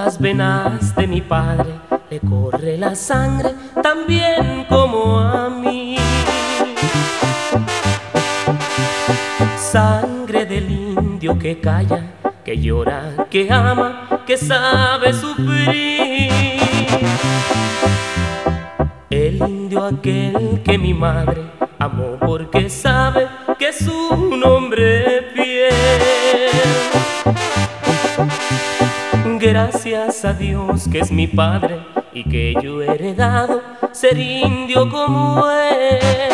las venas de mi padre le corre la sangre también como a mí. Sangre del indio que calla, que llora, que ama, que sabe sufrir. El indio aquel que mi madre amó porque sabe que es un hombre fiel. Gracias a Dios que es mi padre y que yo he heredado ser indio como él.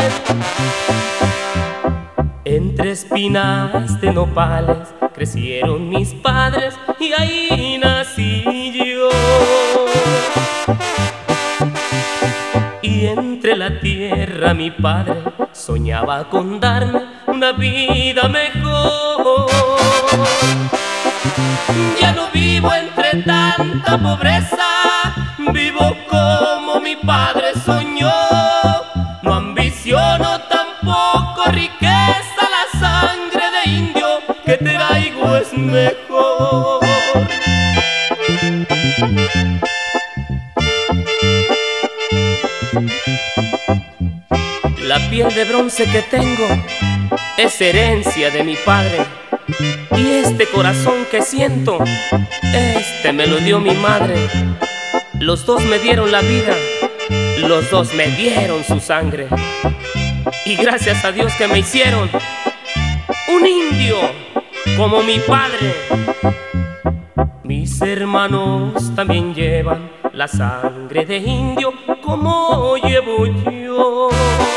Entre espinas de nopales crecieron mis padres y ahí nací yo. Y entre la tierra mi padre soñaba con darme una vida mejor. Ya no vivo entre tanta pobreza, vivo como mi padre soñó. No ambiciono tampoco riqueza, la sangre de indio que traigo es mejor. La piel de bronce que tengo es herencia de mi padre, y este corazón que siento, este me lo dio mi madre. Los dos me dieron la vida, los dos me dieron su sangre, y gracias a Dios que me hicieron un indio como mi padre. Mis hermanos también llevan la sangre de indio como llevo yo.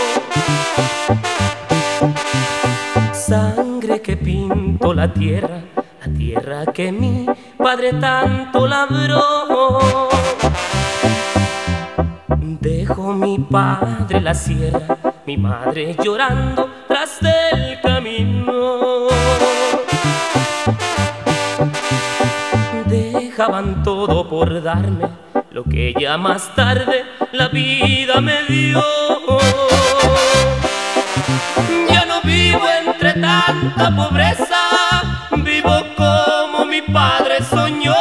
Sangre que pinto la tierra que mi padre tanto labró. Dejó mi padre la sierra, mi madre llorando tras del camino. Dejaban todo por darme lo que ya más tarde la vida me dio. Ya no vivo entre tanta pobreza, vivo como mi padre soñó.